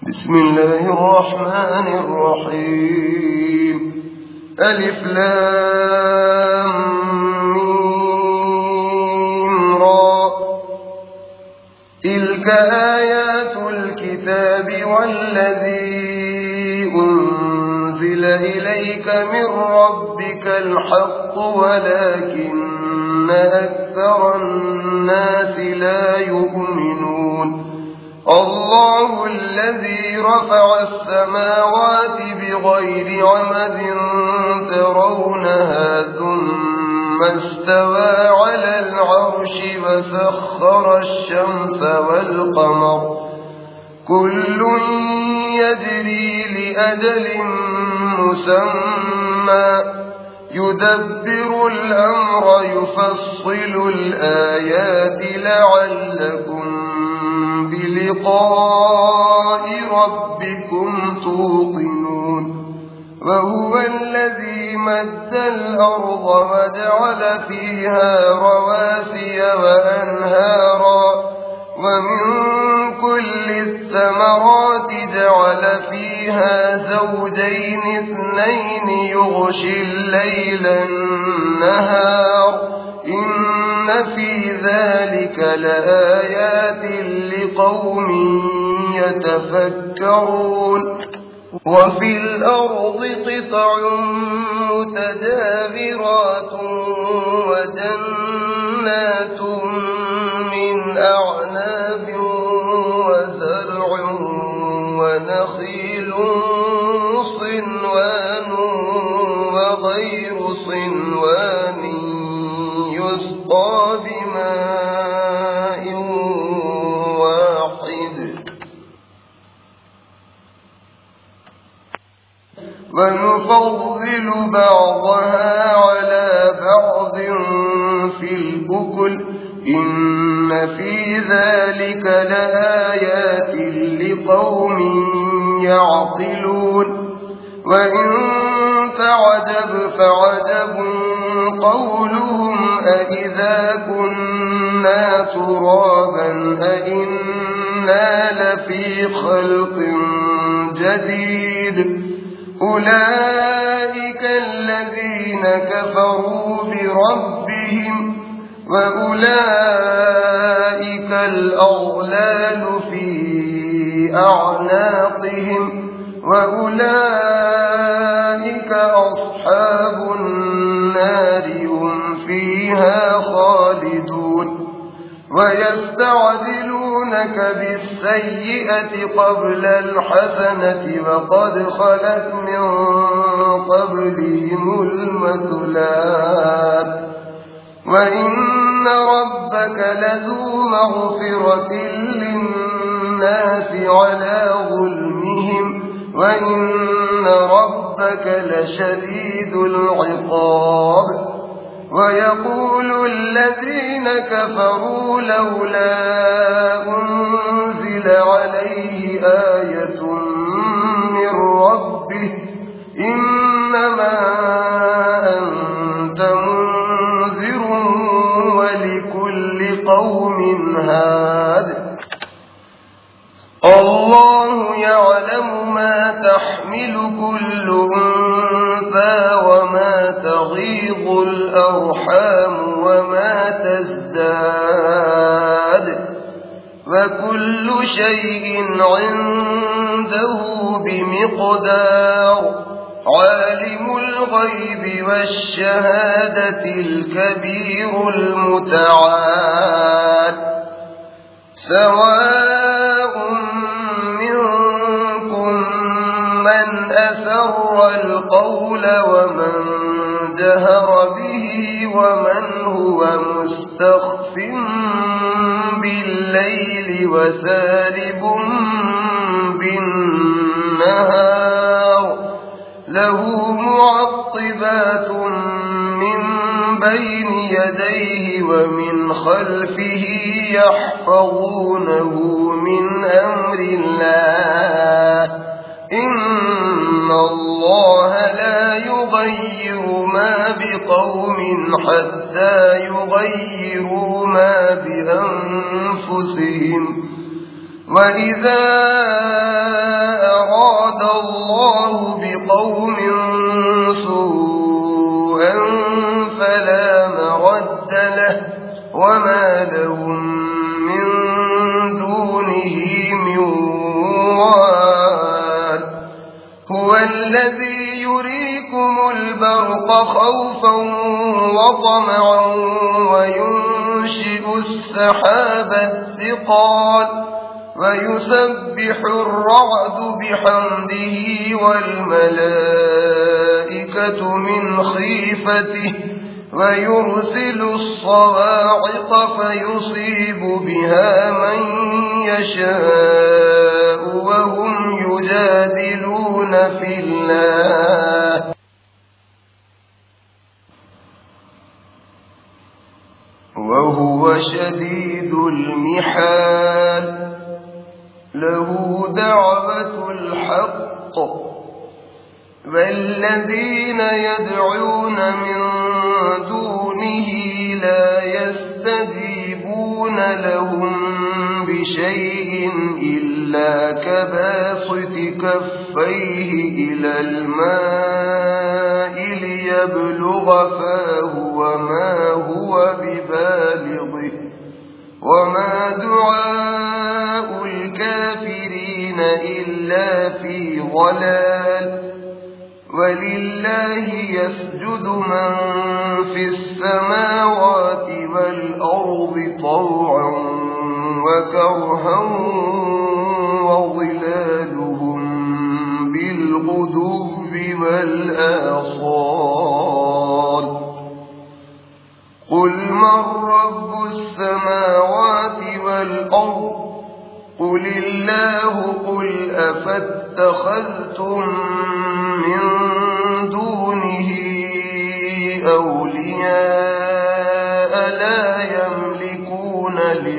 بسم الله الرحمن الرحيم. ألف لام ميم را. تلك آيات الكتاب والذي أنزل إليك من ربك الحق ولكن أكثر الناس لا يؤمنون. الله الذي رفع السماوات بغير عمد ترونها ثم استوى على العرش وسخر الشمس والقمر كل يجري لأجل مسمى يدبر الأمر يفصل الآيات لعلكم بلقاء ربكم توقنون. وهو الذي مد الأرض وجعل فيها رواسي وأنهارا ومن كل الثمرات جعل فيها زوجين اثنين يغشي الليل النهار إن في ذلك لآيات لقوم يتفكرون. وفي الأرض قطع متجاورات وجنات من أعناب وزرع ونخيل صنوان وغير صنوان يسقى بماء واحد ونفضل بعضها على بعض في الأكل إن في ذلك لآيات لقوم يعقلون. وإن تعجب فعجب قولهم أإذا كنا ترابا أإنا لفي خلق جديد أولئك الذين كفروا بربهم وأولئك الأغلال في أعناقهم وأولئك أصحاب النار هم فيها خالدون. ويستعجلونك بالسيئة قبل الحسنة وقد خلت من قبلهم المثلات وإن ربك لذو مغفرة للناس على ظلمهم وإن ربك لشديد العقاب. ويقول الذين كفروا لولا أنزل عليه آية من ربه إنما أنت منذر ولكل قوم هاد. الله يعلم ما تحمل كل أنثى وما تغيض الأرحام وما تزداد وكل شيء عنده بمقدار. عالم الغيب والشهادة الكبير المتعال. سواء منكم من أسر القول ومن جهر به ومن هو مستخف بالليل وسارب بالنهار له معقبات من بين يديه ومن خلفه يحفظونه من أمر الله إن الله لا يغير ما بقوم حتى يغيروا ما بأنفسهم وإذا أراد الله بقوم سوءا فلا مرد له وما لهم من دونه من وال هو الذي يريكم البرق خوفا وطمعا وينشئ السحاب الثقال ويسبح الرعد بحمده والملائكة من خيفته ويرسل الصواعق فيصيب بها من يشاء وهم يجادلون في الله وهو شديد المحال له دعوة الحق والذين يدعون من دونه لا يستجيبون لهم بشيء إلا كباسط كفيه إلى الماء ليبلغ فاه وما هو ببالغه وما دعاء الكافرين إلا في ضلال ولله يسجد من في السماوات والأرض طوعا وكرها وظلالهم بالغدو والآصال قل من رب السماوات والأرض قل الله قل أفاتخذتم من دونه أولياء لا يملكون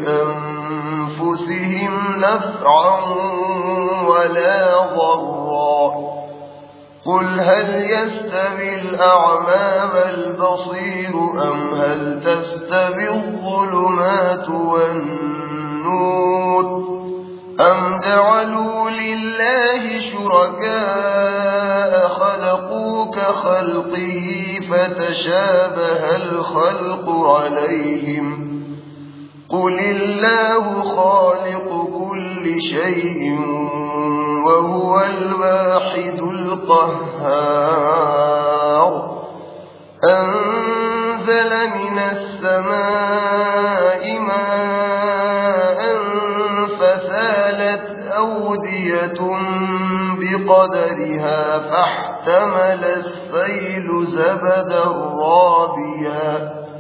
لأنفسهم نفعا ولا ضرا قل هل يستوي الأعمى والبصير أم هل تستوي الظلمات والنور أم جعلوا لله شركاء خلقوا كخلقه فتشابه الخلق عليهم قل الله خالق كل شيء وهو الواحد القهار أنزل من السماء ماء فسالت أودية بقدرها فاحتمل السيل زبدا رابيا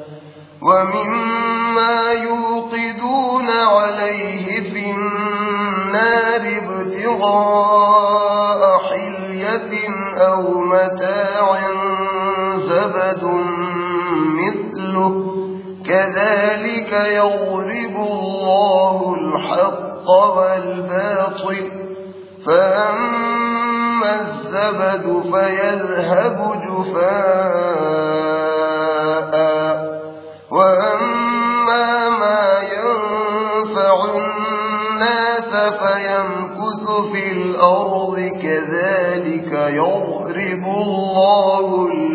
ومما يوقدون عليه في النار ابتغاء حلية أو متاع زبد مثله كذلك يضرب الله الحق والباطل فأما الزبد فيذهب جفاء وأما ما ينفع الناس فيمكث في الأرض كذلك يضرب الله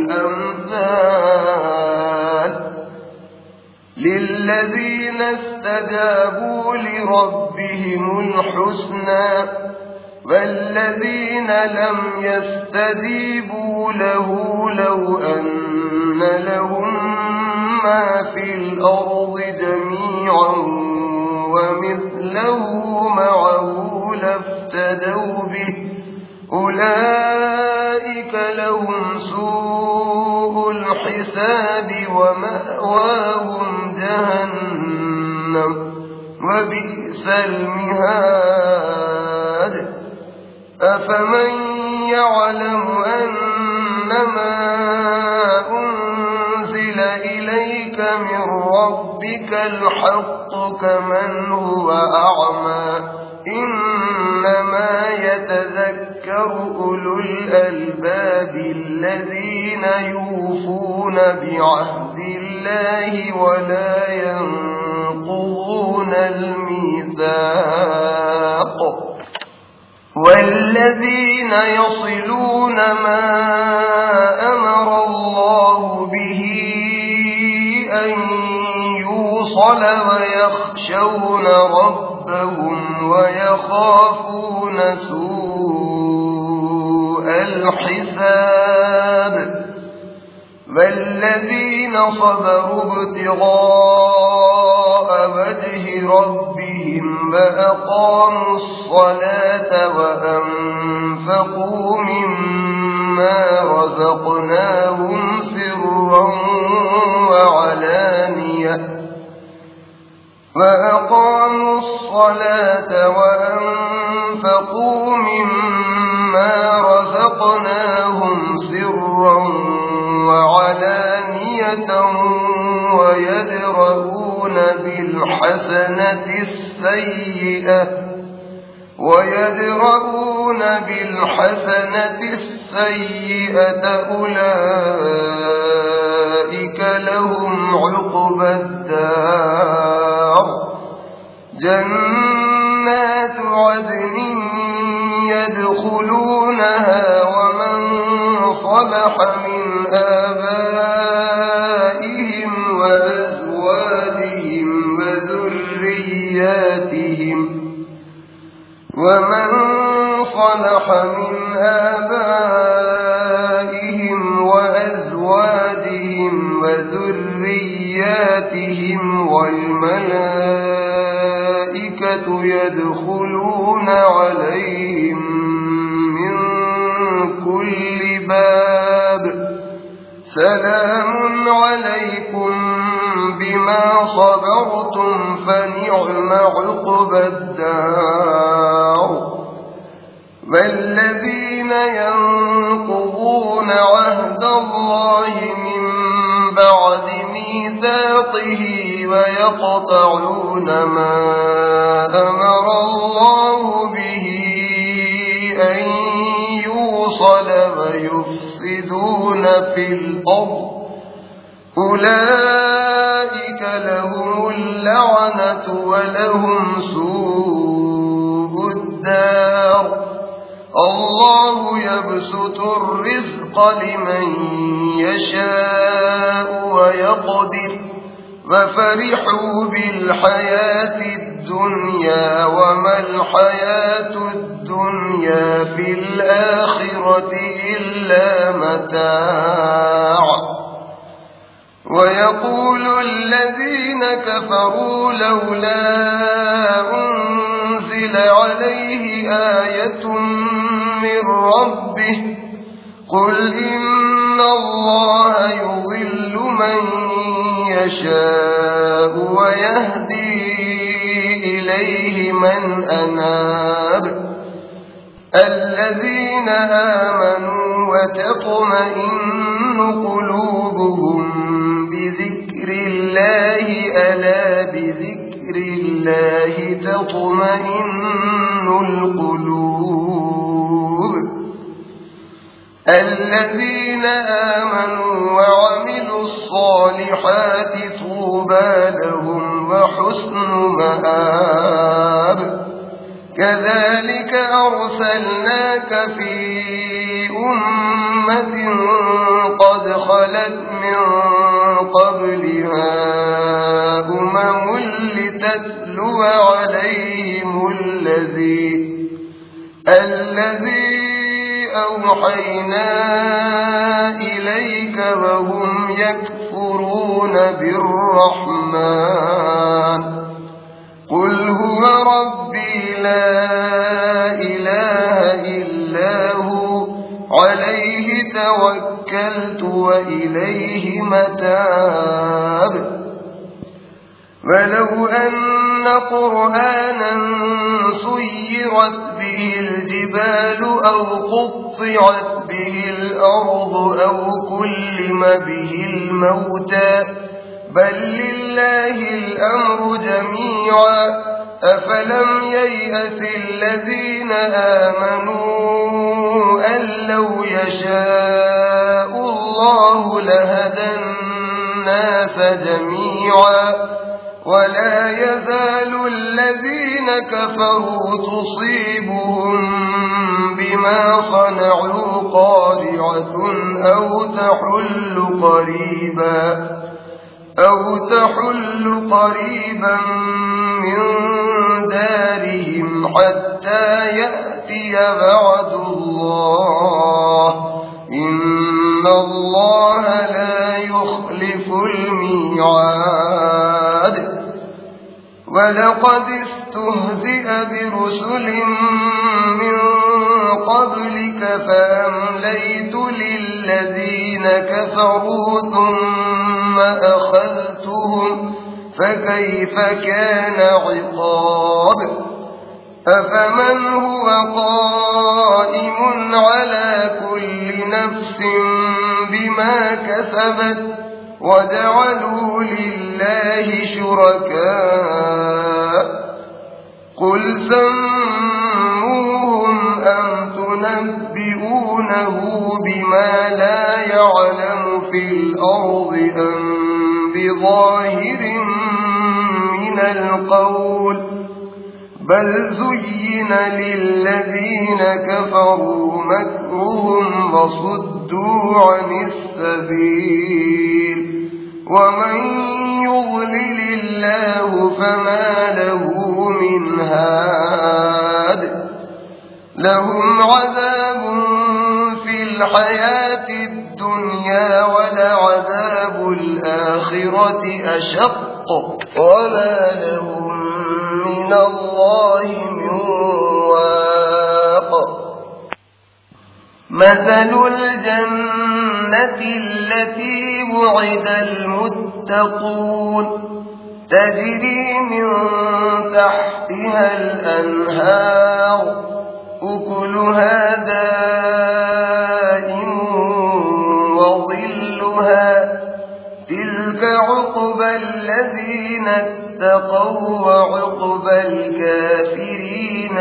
الأمثال للذين استجابوا لربهم الحسنى والذين لم يستجيبوا له لو أن لهم ما في الأرض جميعا ومثله معه لافتدوا به أولئك لهم سوء الحساب ومأواهم جهنم وبئس المهاد أفمن يعلم أنما أنزل إليك من ربك الحق كمن هو أعمى إنما يتذكر أولو الألباب الذين يوفون بعهد الله ولا ينقضون الميثاق والذين يصلون ما أمر الله به أن يوصل ويخشون ربهم ويخافون سوء الحساب والذين صبروا ابتغاء وجه ربهم وأقاموا الصلاة وأنفقوا مما رزقناهم سرا وعلانية ويدرؤون بالحسنة السيئة أولئك لهم عقبى الدار جنات عدن يدخلونها ومن صلح من آبائهم وأزواجهم وذرياتهم والملائكة يدخلون عليهم من كل باب سلام عليكم بما صبرتم فنعم عقبى الدار والذين ينقضون عهد الله من بعد ميثاقه ويقطعون ما أمر الله به أن يوصل ويفسدون في الأرض أولئك لهم اللعنة ولهم سوء الدار الله يبسط الرزق لمن يشاء ويقدر وفرحوا بالحياة الدنيا وما الحياة الدنيا في الآخرة إلا متاع ويقول الذين كفروا لولا أنزل عليه آية من ربه قل إن الله يضل من يشاء ويهدي إليه من أناب الذين آمنوا وتطمئن قلوبهم بذكر الله ألا بذكر الله تطمئن القلوب الذين آمنوا وعملوا الصالحات طوبى لهم وحسن مآب كذلك أرسلناك في أمة قد خلت من قبلها لتتلو عليهم الذي أوحينا إليك وهم يكفرون بالرحمن قل هو ربي لا إله إلا هو عليه توكلت وإليه متاب ولو أن قرآنا سيرت به الجبال أو قطعت به الأرض أو كلم به الموتى بل لله الأمر جميعا أفلم ييأس الذين آمنوا أن لو يشاء الله لهدى الناس جميعا ولا يزال الذين كفروا تصيبهم بما صنعوا قارعة أو تحل قريبا من دارهم حتى يأتي وعد الله إن الله لا يخلف الميعاد ولقد استهزئ برسل من قبلك فأمليت للذين كفروا ثم أخذتهم فكيف كان عقاب أفمن هو قائم على كل نفس بما كسبت وجعلوا لله شركاء قل سموهم أم تنبئونه بما لا يعلم في الأرض أم بظاهر من القول بل زين للذين كفروا مكرهم وصدوا عن السبيل ومن يضلل الله فما له من هاد لهم عذاب في الحياة الدنيا ولعذاب الآخرة أشق وما لهم من الله من واق مثل الجنة التي وعد المتقون تجري من تحتها الأنهار أكلها دائم وظلها تلك عقبى الذين اتقوا وعقبى الكافرين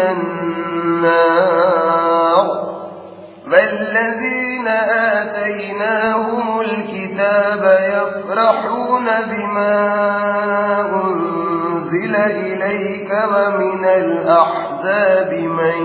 النار والذين آتيناهم الكتاب يفرحون بما أنزل إليك ومن الأحزاب من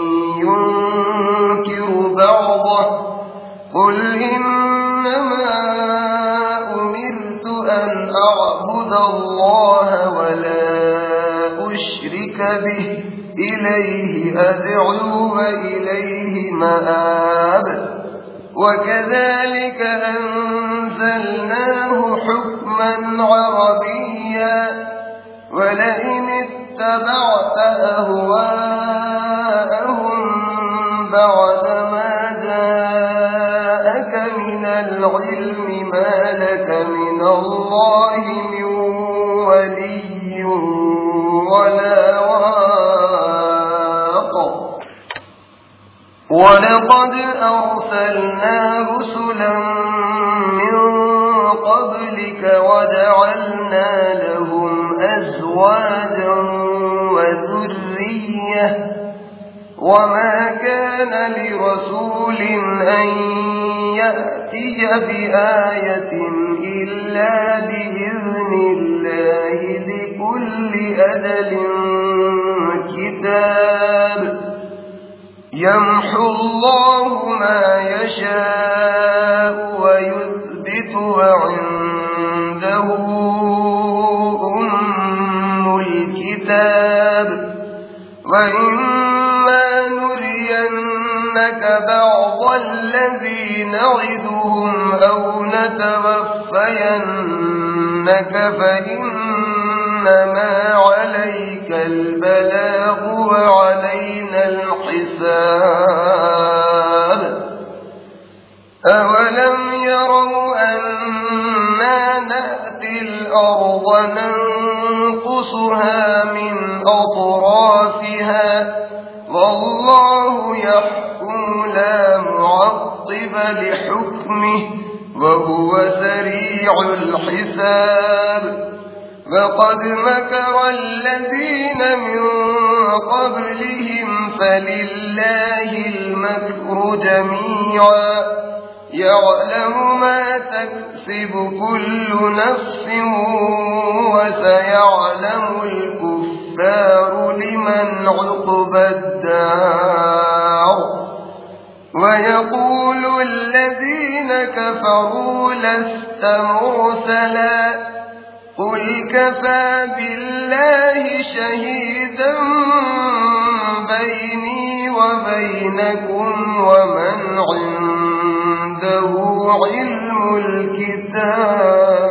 ينكر بعضه قل إنما أمرت أن أعبد الله ولا أشرك به إليه أدعو وإليه مآب وكذلك أنزلناه حكما عربيا ولئن اتبعت أهواءهم بعدما جاءك من العلم ما لك من الله من ولي ولا واق ولقد أرسلنا رسلا من قبلك وجعلنا لهم أزواجا وذرية وما كان لرسول أن يأتي بآية إلا بإذن الله لكل أجل كتاب يمحو الله ما يشاء ويثبت وعنده أم الكتاب وإما نرينك بعض الذي نعدهم أو نتوفينك فإنما عليك البلاغ وعلينا الحساب أولم يروا أنا نأتي الأرض ننقصها من أطرافها والله يحكم لا معقب لحكمه وهو سريع الحساب وقد مكر الذين من قبلهم فلله المكر جميعا يعلم ما تكسب كل نفس وسيعلم الكفار لمن عقبى الدار ويقول الذين كفروا لست مرسلا قل كفى بالله شهيدا بيني وبينكم ومن عنده علم الكتاب